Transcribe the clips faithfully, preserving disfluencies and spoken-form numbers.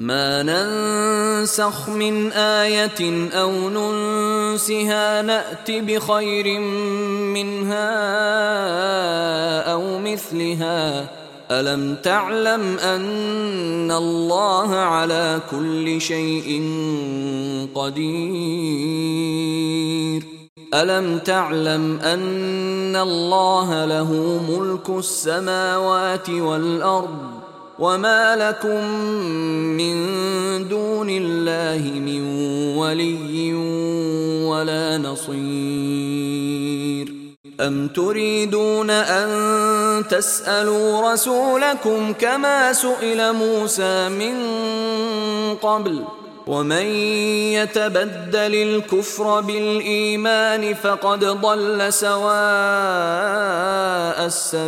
ما ننسخ من آية أو ننسها نأت بخير منها أو مثلها ألم تعلم أن الله على كل شيء قدير ألم تعلم أن الله له ملك السماوات والأرض وما لكم من دون الله من ولي ولا نصير أم تريدون أن تسألوا رسولكم كما سئل موسى من قبل ومن يتبدل الكفر بالإيمان فقد ضل سواء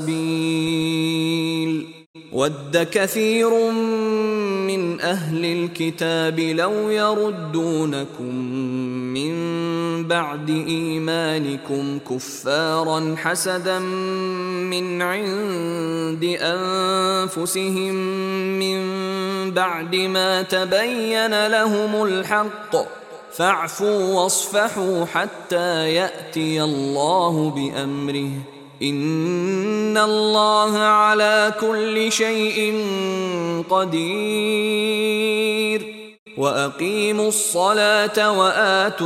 السبيل ود كثير من أهل الكتاب لو يردونكم من بعد إيمانكم كفارا حسدا من عند أنفسهم من بعد ما تبين لهم الحق فاعفوا واصفحوا حتى يأتي الله بأمره إن الله على كل شيء قدير وأقيموا الصلاة وآتوا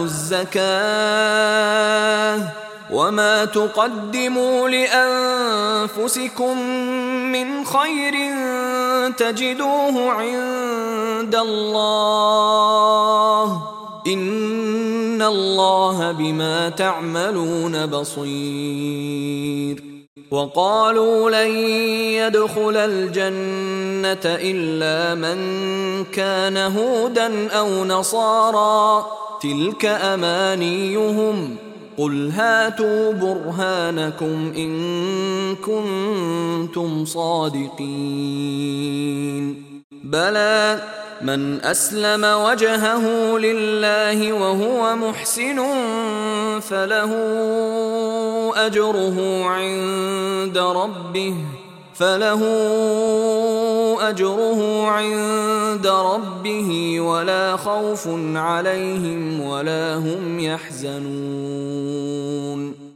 الزكاة وما تقدموا لأنفسكم من خير تجدوه عند الله إن الله بما تعملون بصير وقالوا لن يدخل الجنة إلا من كان هودا أو نصارى تلك أمانيهم قل هاتوا برهانكم إن كنتم صادقين بلى من أسلم وجهه لله وهو محسن فله أجره عند ربه فله أجره عند ربه ولا خوف عليهم ولا هم يحزنون